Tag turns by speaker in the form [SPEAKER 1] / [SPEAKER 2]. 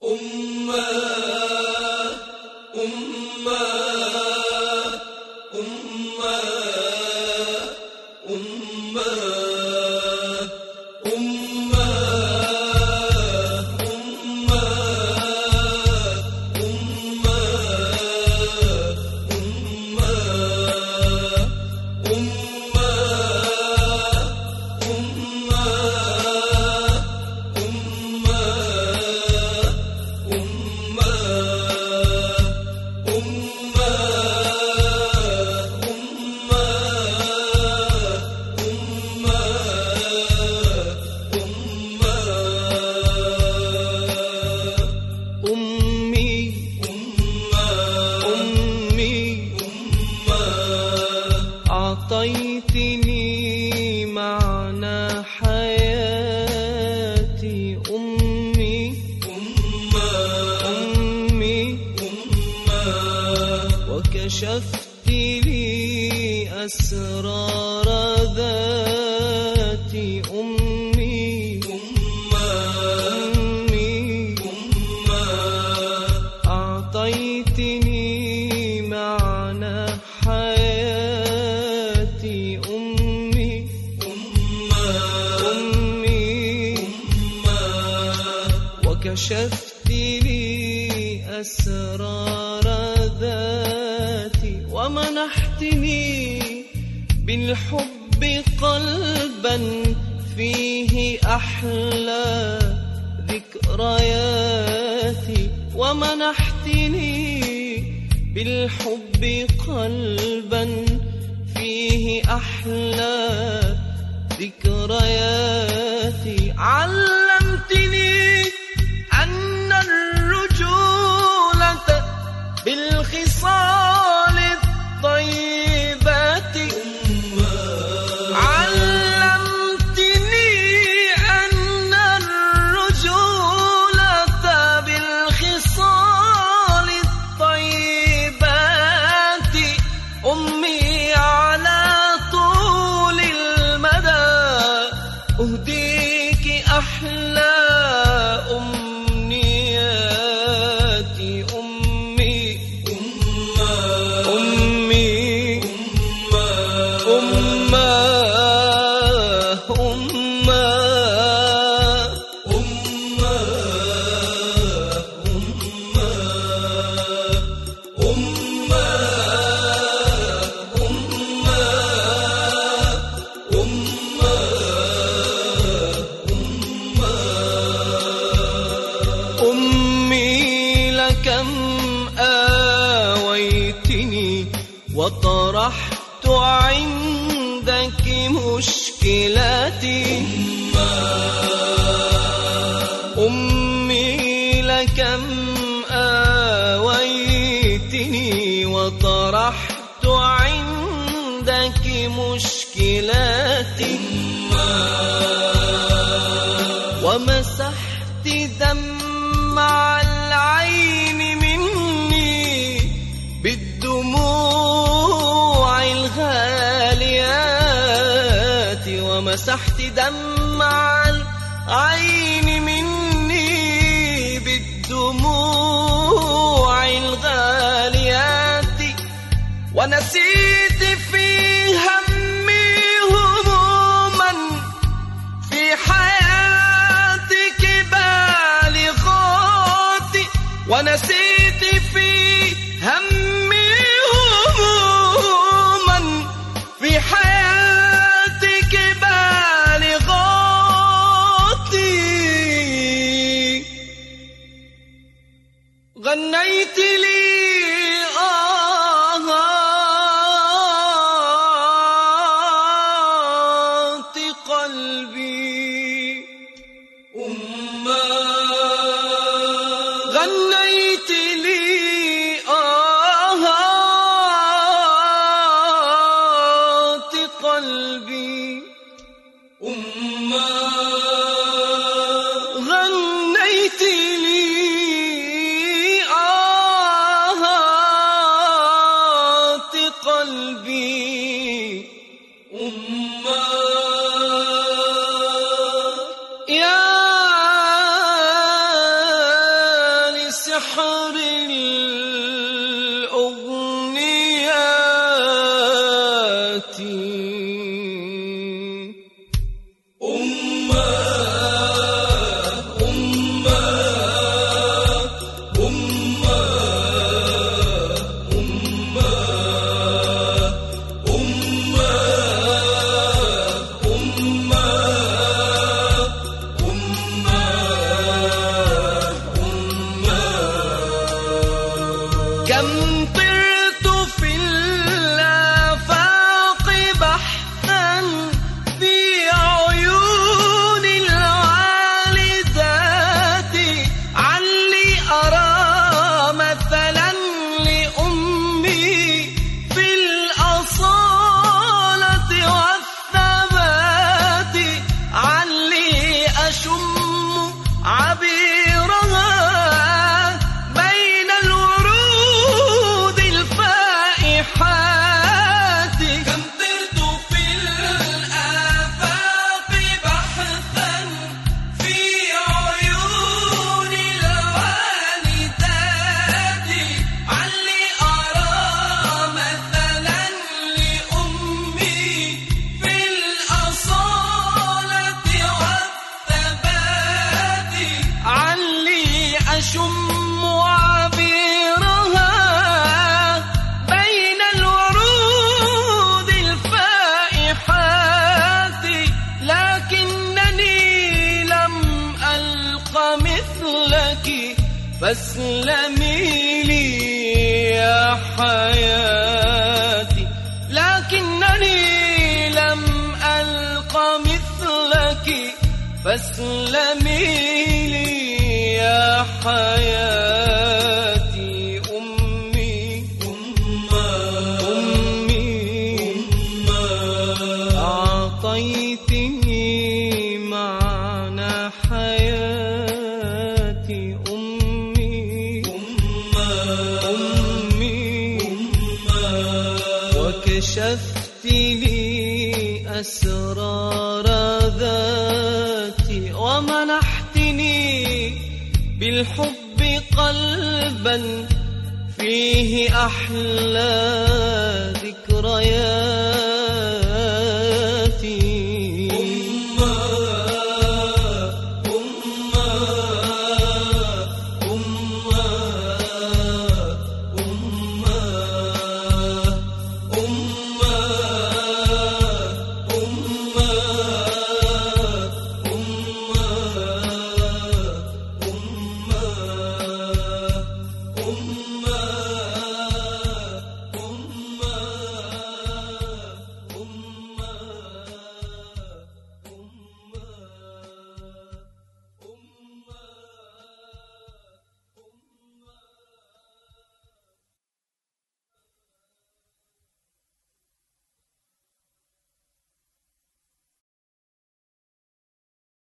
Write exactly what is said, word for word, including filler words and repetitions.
[SPEAKER 1] أمة أمة أمة أمة أمة أعطيتني معنى حياتي أمي أمة أمي أمة وكشفت لي أسرار ذاتي أمي أمة أمي أمة أعطيتني معنى حياتي أمي أمة أمي أمة وكشفت لي أسرار ذاتي ومنحتني بالحب قلبا فيه أحلى ذكرياتي ومنحتني بالحب قلبا فيه أحلى ذكرياتي علمتني أن الرجولة بالخصال الطيبات علمتني أن الرجولة بالخصال الطيبات أمي على طول المدى أهديك أحلى أمنياتي أمي أمة أمي أمة أمة أمة أمة أمي لكم آويتني وطرحت عندك مشكلاتي أمي لكم آويتني وطرحت عندك مشكلاتي ومسحت دمع العين مني بالدموع الغاليات ومسحت دمع العين مني بالدموع الغاليات ونسيت في همي هموما في حياتك بالغات ونسيت في همي هموما في حياتك بالغات غنيت لي آهات قلبي أمة غنيت بحر الأغنيات. أمة أمة أمة كم طرت في الآفاق بحثا في عيون الوالدات علي أرى مثلا لأمي في الأصالة والثبات، علي أشم عبيرها أشم عبيرها بين الورود الفائحات، لكنني لم ألق مثلك فاسلمي لي يا حياتي، لكنني لم ألق مثلك فاسلمي لي يا حياتي. أمي أمة أمي أمة أعطيتني معنى حياتي. أمي أمة أمي أمة وكشفت لي أسرار ذاتي ومنحتني بالحب قلبا فيه أحلى ذكرياتي.